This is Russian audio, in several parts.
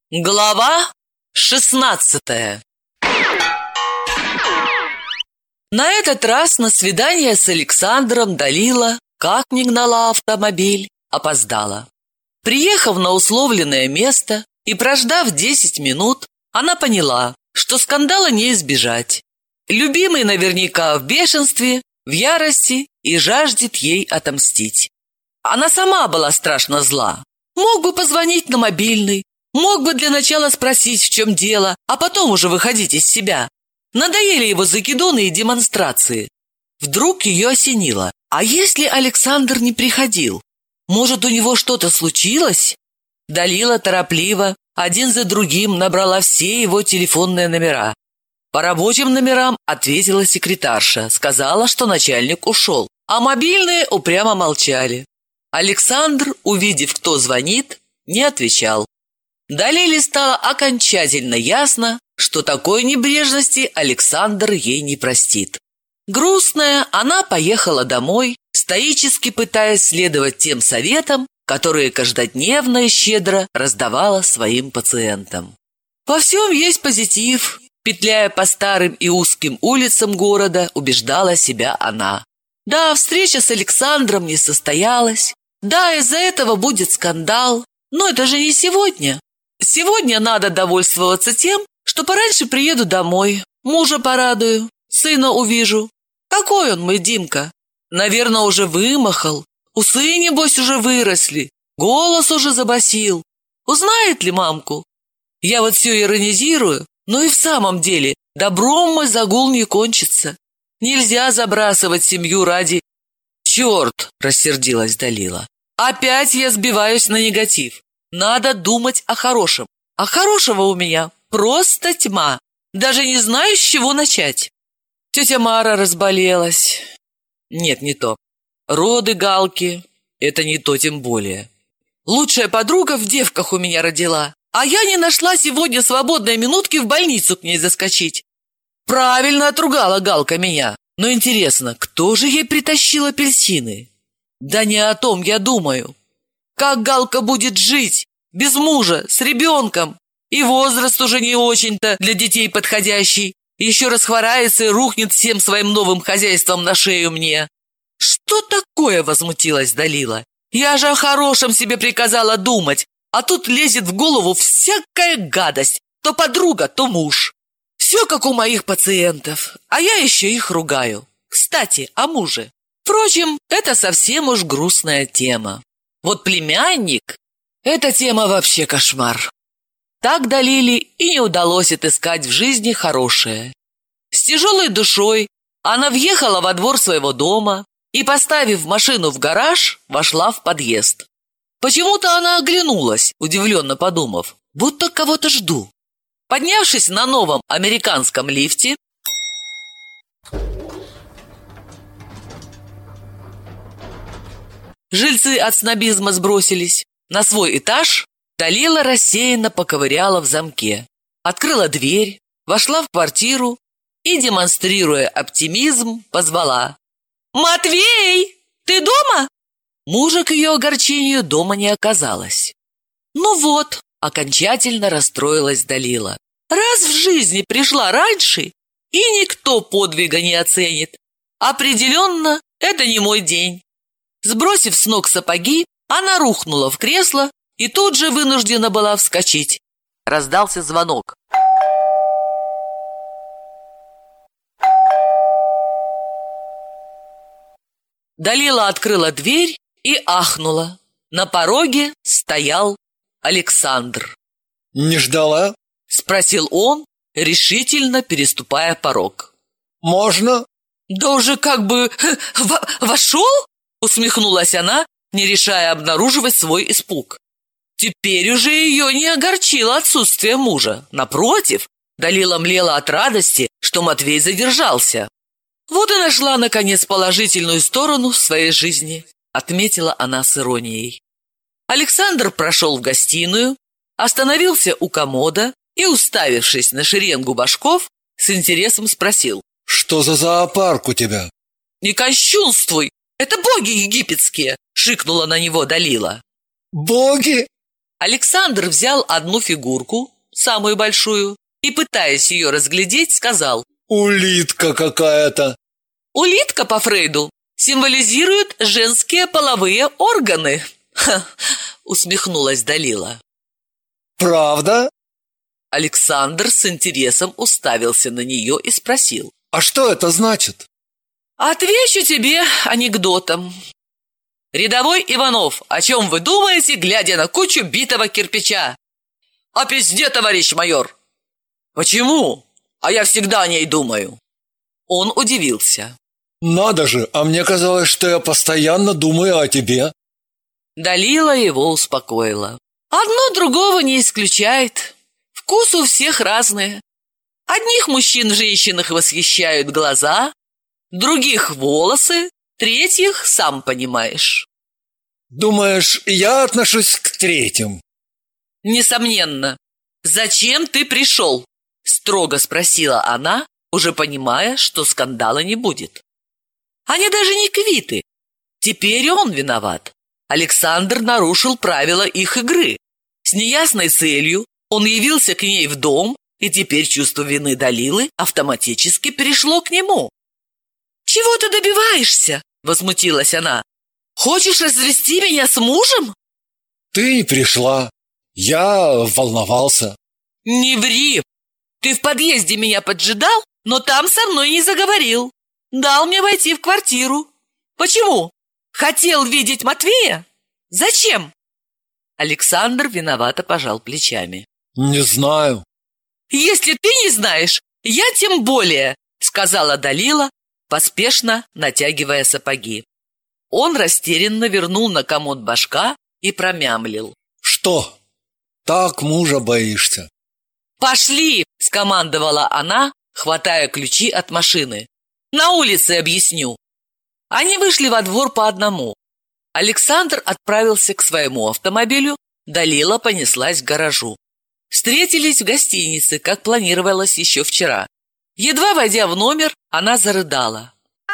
Глава 16. На этот раз на свидание с Александром Далила, как ни гнала автомобиль, опоздала. Приехав на условленное место и прождав 10 минут, она поняла, что скандала не избежать. Любимый наверняка в бешенстве, в ярости и жаждет ей отомстить. Она сама была страшно зла. Мог бы позвонить на мобильный, мог бы для начала спросить, в чем дело, а потом уже выходить из себя. Надоели его закидоны и демонстрации. Вдруг ее осенило. А если Александр не приходил? Может, у него что-то случилось? Далила торопливо, один за другим набрала все его телефонные номера. По рабочим номерам ответила секретарша, сказала, что начальник ушел, а мобильные упрямо молчали. Александр, увидев, кто звонит, не отвечал. Далиле стало окончательно ясно, что такой небрежности Александр ей не простит. Грустная, она поехала домой, стоически пытаясь следовать тем советам, которые каждодневно и щедро раздавала своим пациентам. Во всем есть позитив, петляя по старым и узким улицам города, убеждала себя она. Да, встреча с Александром не состоялась, да, из-за этого будет скандал, но это же не сегодня. Сегодня надо довольствоваться тем, что пораньше приеду домой, мужа порадую, сына увижу. Какой он, мой Димка? Наверное, уже вымахал, усы, небось, уже выросли, голос уже забасил. Узнает ли мамку? Я вот все иронизирую, но и в самом деле добром мой загул не кончится. Нельзя забрасывать семью ради... Черт, рассердилась Далила. Опять я сбиваюсь на негатив. Надо думать о хорошем. А хорошего у меня просто тьма. Даже не знаю, с чего начать. Тетя Мара разболелась. Нет, не то. Роды Галки. Это не то тем более. Лучшая подруга в девках у меня родила. А я не нашла сегодня свободной минутки в больницу к ней заскочить. Правильно отругала Галка меня. Но интересно, кто же ей притащил апельсины? Да не о том я думаю. Как Галка будет жить? Без мужа, с ребенком. И возраст уже не очень-то для детей подходящий. Еще расхворается и рухнет всем своим новым хозяйством на шею мне. Что такое, возмутилась Далила? Я же о хорошем себе приказала думать, а тут лезет в голову всякая гадость. То подруга, то муж. Все как у моих пациентов, а я еще их ругаю. Кстати, о муже. Впрочем, это совсем уж грустная тема. Вот племянник – эта тема вообще кошмар. Так Далиле и не удалось отыскать в жизни хорошее. С тяжелой душой она въехала во двор своего дома и, поставив машину в гараж, вошла в подъезд. Почему-то она оглянулась, удивленно подумав, будто кого-то жду. Поднявшись на новом американском лифте, жильцы от снобизма сбросились. На свой этаж Далила рассеянно поковыряла в замке, открыла дверь, вошла в квартиру и, демонстрируя оптимизм, позвала: «Матвей, ты дома?» Мужа к ее огорчению дома не оказалось. Ну вот, окончательно расстроилась Далила. Раз в жизни пришла раньше, и никто подвига не оценит. Определенно, это не мой день. Сбросив с ног сапоги, она рухнула в кресло и тут же вынуждена была вскочить. Раздался звонок. Далила открыла дверь и ахнула. На пороге стоял Александр. «Не ждала?» — спросил он, решительно переступая порог. «Можно?» «Да уже как бы вошел?» — усмехнулась она, не решая обнаруживать свой испуг. Теперь уже ее не огорчило отсутствие мужа. Напротив, Далила млела от радости, что Матвей задержался. Вот и нашла, наконец, положительную сторону в своей жизни, отметила она с иронией. Александр прошел в гостиную, остановился у комода и, уставившись на шеренгу башков, с интересом спросил: «Что за зоопарк у тебя?» «Не кощунствуй! Это боги египетские!» — шикнула на него Далила. «Боги?» Александр взял одну фигурку, самую большую, и, пытаясь ее разглядеть, сказал: «Улитка какая-то». «Улитка по Фрейду символизирует женские половые органы», усмехнулась Далила. «Правда?» Александр с интересом уставился на нее и спросил: «А что это значит?» «Отвечу тебе анекдотом. Рядовой Иванов, о чем вы думаете, глядя на кучу битого кирпича?» «О пизде, товарищ майор». «Почему? А я всегда о ней думаю». Он удивился. «Надо же, а мне казалось, что я постоянно думаю о тебе». Далила его успокоила. «Одно другого не исключает. Вкус у всех разные. Одних мужчин в женщинах восхищают глаза, других волосы, третьих сам понимаешь». «Думаешь, я отношусь к третьим?» «Несомненно. Зачем ты пришел?» Строго спросила она, уже понимая, что скандала не будет. Они даже не квиты. Теперь он виноват. Александр нарушил правила их игры. С неясной целью он явился к ней в дом, и теперь чувство вины Далилы автоматически перешло к нему. «Чего ты добиваешься?» – возмутилась она. «Хочешь развести меня с мужем?» «Ты не пришла. Я волновался». «Не ври! Ты в подъезде меня поджидал, но там со мной не заговорил. Дал мне войти в квартиру. Почему? Хотел видеть Матвея? Зачем?» Александр виновато пожал плечами. «Не знаю». «Если ты не знаешь, я тем более», — сказала Далила, поспешно натягивая сапоги. Он растерянно вернул на комод башка и промямлил: «Что? Так мужа боишься?» «Пошли!» — скомандовала она, хватая ключи от машины. «На улице объясню». Они вышли во двор по одному. Александр отправился к своему автомобилю, Далила понеслась к гаражу. Встретились в гостинице, как планировалось еще вчера. Едва войдя в номер, она зарыдала.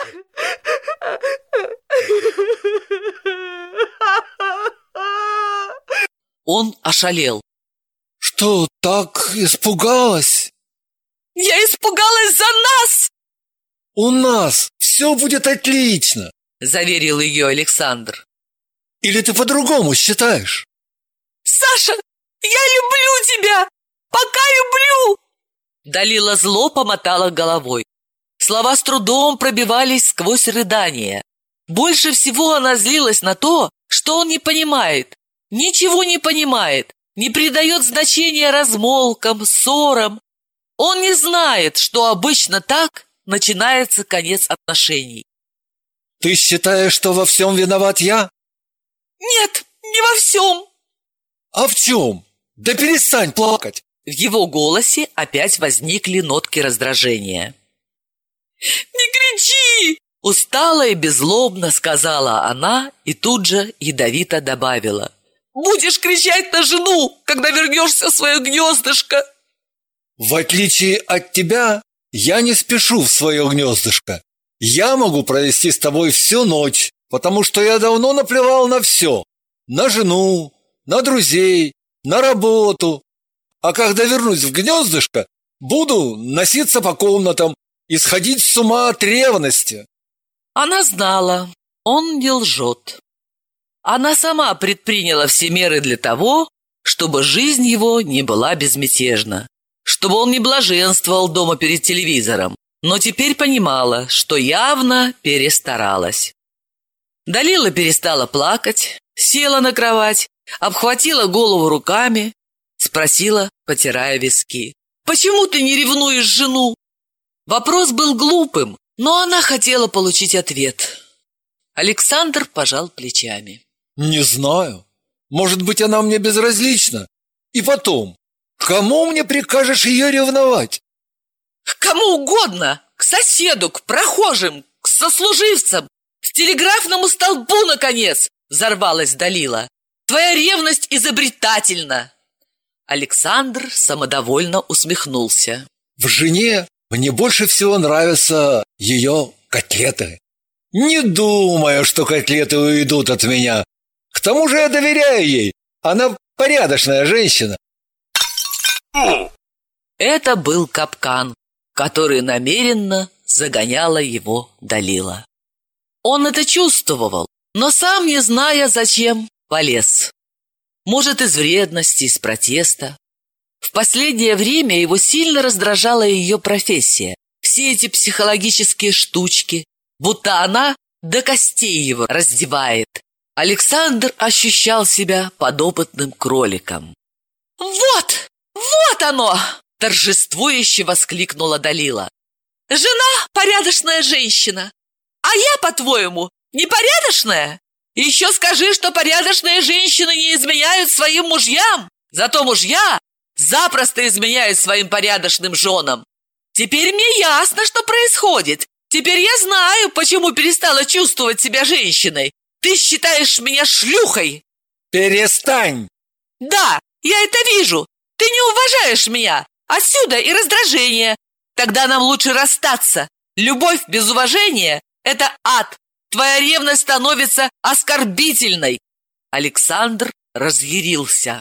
Он ошалел. «Что, так испугалась?» «Я испугалась за нас!» «У нас все будет отлично!» — заверил ее Александр. «Или ты по-другому считаешь?» «Саша, я люблю тебя! Пока люблю!» Далила зло помотала головой. Слова с трудом пробивались сквозь рыдания. Больше всего она злилась на то, что он не понимает, ничего не понимает, не придает значения размолвкам, ссорам. Он не знает, что обычно так начинается конец отношений. «Ты считаешь, что во всем виноват я?» «Нет, не во всем!» «А в чем? Да перестань плакать!» В его голосе опять возникли нотки раздражения. «Не кричи!» — устало и беззлобно сказала она и тут же ядовито добавила: «Будешь кричать на жену, когда вернешься в свое гнездышко!» «В отличие от тебя, я не спешу в свое гнездышко. Я могу провести с тобой всю ночь, потому что я давно наплевал на все. На жену, на друзей, на работу. А когда вернусь в гнездышко, буду носиться по комнатам и сходить с ума от ревности». Она знала, он не лжет. Она сама предприняла все меры для того, чтобы жизнь его не была безмятежна, чтобы он не блаженствовал дома перед телевизором, но теперь понимала, что явно перестаралась. Далила перестала плакать, села на кровать, обхватила голову руками, спросила, потирая виски: «Почему ты не ревнуешь жену?» Вопрос был глупым, но она хотела получить ответ. Александр пожал плечами. «Не знаю. Может быть, она мне безразлична. И потом, кому мне прикажешь ее ревновать?» «К кому угодно! К соседу, к прохожим, к сослуживцам, к телеграфному столбу, наконец!» — взорвалась Далила. «Твоя ревность изобретательна!» Александр самодовольно усмехнулся. «В жене мне больше всего нравятся ее котлеты. Не думаю, что котлеты уйдут от меня. К тому же я доверяю ей. Она порядочная женщина. Это был капкан, в который намеренно загоняла его Далила. Он это чувствовал, но сам, не зная зачем, полез. Может, из вредности, из протеста. В последнее время его сильно раздражала ее профессия. Все эти психологические штучки, будто она до костей его раздевает. Александр ощущал себя подопытным кроликом. «Вот! Вот оно!» – торжествующе воскликнула Далила. «Жена – порядочная женщина, а я, по-твоему, непорядочная? Еще скажи, что порядочные женщины не изменяют своим мужьям, зато мужья запросто изменяют своим порядочным женам. Теперь мне ясно, что происходит. Теперь я знаю, почему перестала чувствовать себя женщиной. Ты считаешь меня шлюхой!» Перестань! «Да, я это вижу. Ты не уважаешь меня. Отсюда и раздражение. Тогда нам лучше расстаться. Любовь без уважения – это ад. Твоя ревность становится оскорбительной». Александр разъярился.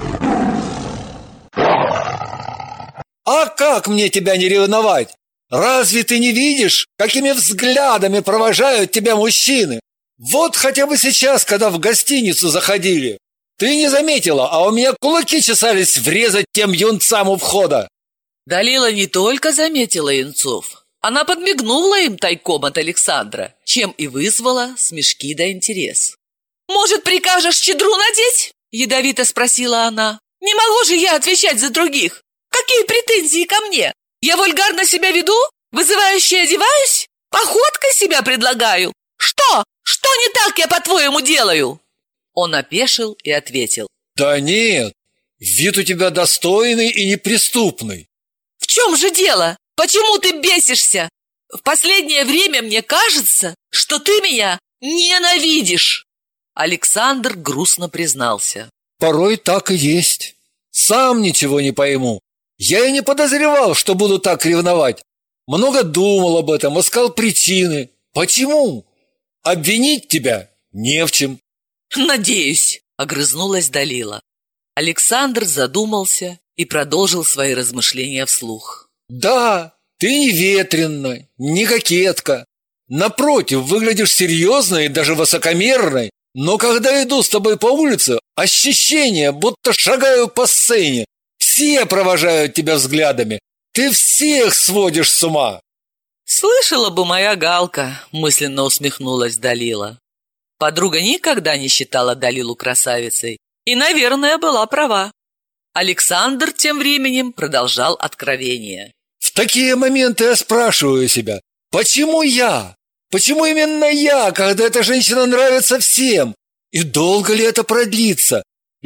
А как мне тебя не ревновать? Разве ты не видишь, какими взглядами провожают тебя мужчины? Вот хотя бы сейчас, когда в гостиницу заходили. Ты не заметила, а у меня кулаки чесались врезать тем юнцам у входа. Далила не только заметила юнцов, она подмигнула им тайком от Александра, чем и вызвала смешки да интерес. «Может, прикажешь чадру надеть?» – ядовито спросила она. «Не могу же я отвечать за других. Какие претензии ко мне? Я вульгарно себя веду? Вызывающе одеваюсь? Походкой себя предлагаю? Что? Что не так я, по-твоему, делаю?» Он опешил и ответил. Да нет, вид у тебя достойный и неприступный. «В чем же дело? Почему ты бесишься? В последнее время мне кажется, что ты меня ненавидишь». Александр грустно признался. Порой так и есть. Сам ничего не пойму. Я и не подозревал, что буду так ревновать. Много думал об этом, искал причины. Почему? Обвинить тебя не в чем. «Надеюсь», — огрызнулась Далила. Александр задумался и продолжил свои размышления вслух. Да, ты не ветренна, не кокетка. Напротив, выглядишь серьезной и даже высокомерной. Но когда иду с тобой по улице, ощущение, будто шагаю по сцене. Все провожают тебя взглядами. Ты всех сводишь с ума. «Слышала бы моя Галка», — мысленно усмехнулась Далила. Подруга никогда не считала Далилу красавицей и, наверное, была права. Александр тем временем продолжал откровение. В такие моменты я спрашиваю себя, почему я? Почему именно я, когда эта женщина нравится всем? И долго ли это продлится?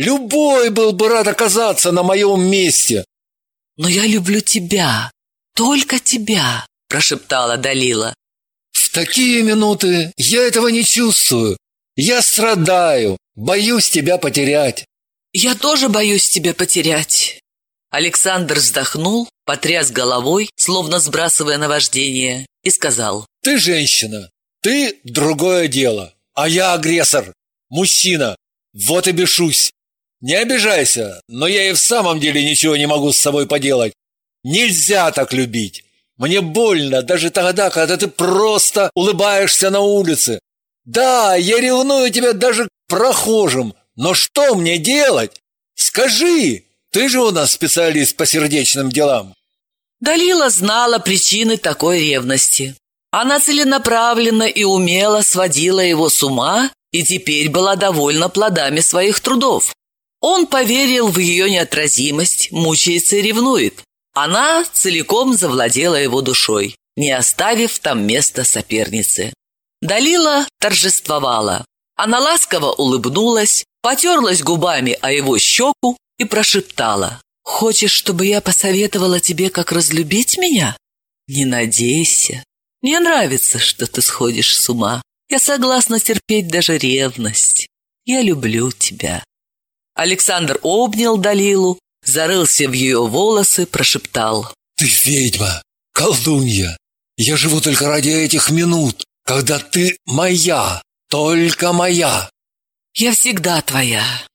Любой был бы рад оказаться на моем месте. «Но я люблю тебя, только тебя», – прошептала Далила. В такие минуты я этого не чувствую. Я страдаю, боюсь тебя потерять. «Я тоже боюсь тебя потерять». Александр вздохнул, потряс головой, словно сбрасывая наваждение, и сказал. Ты женщина, ты другое дело, а я агрессор, мужчина, вот и бешусь. Не обижайся, но я и в самом деле ничего не могу с собой поделать. Нельзя так любить. Мне больно даже тогда, когда ты просто улыбаешься на улице. Да, я ревную тебя даже к прохожим, но что мне делать? Скажи, ты же у нас специалист по сердечным делам. Далила знала причины такой ревности. Она целенаправленно и умело сводила его с ума и теперь была довольна плодами своих трудов. Он поверил в ее неотразимость, мучается и ревнует. Она целиком завладела его душой, не оставив там места сопернице. Далила торжествовала. Она ласково улыбнулась, потерлась губами о его щеку и прошептала. «Хочешь, чтобы я посоветовала тебе, как разлюбить меня? Не надейся. Мне нравится, что ты сходишь с ума. Я согласна терпеть даже ревность. Я люблю тебя». Александр обнял Далилу, зарылся в ее волосы, прошептал. Ты ведьма, колдунья. Я живу только ради этих минут, когда ты моя, только моя. Я всегда твоя.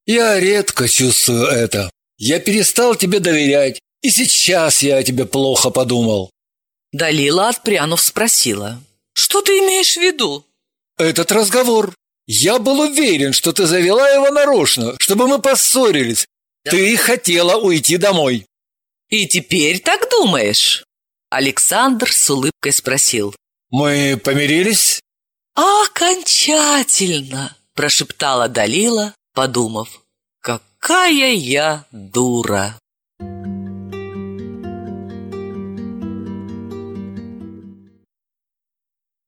Я редко чувствую это. Я перестал тебе доверять, и сейчас я о тебе плохо подумал. Далила, отпрянув, спросила: «Что ты имеешь в виду?» Этот разговор. Я был уверен, что ты завела его нарочно, чтобы мы поссорились. Да. Ты хотела уйти домой. «И теперь так думаешь?» Александр с улыбкой спросил. Мы помирились? «Окончательно!» – прошептала Далила, подумав. «Какая я дура!»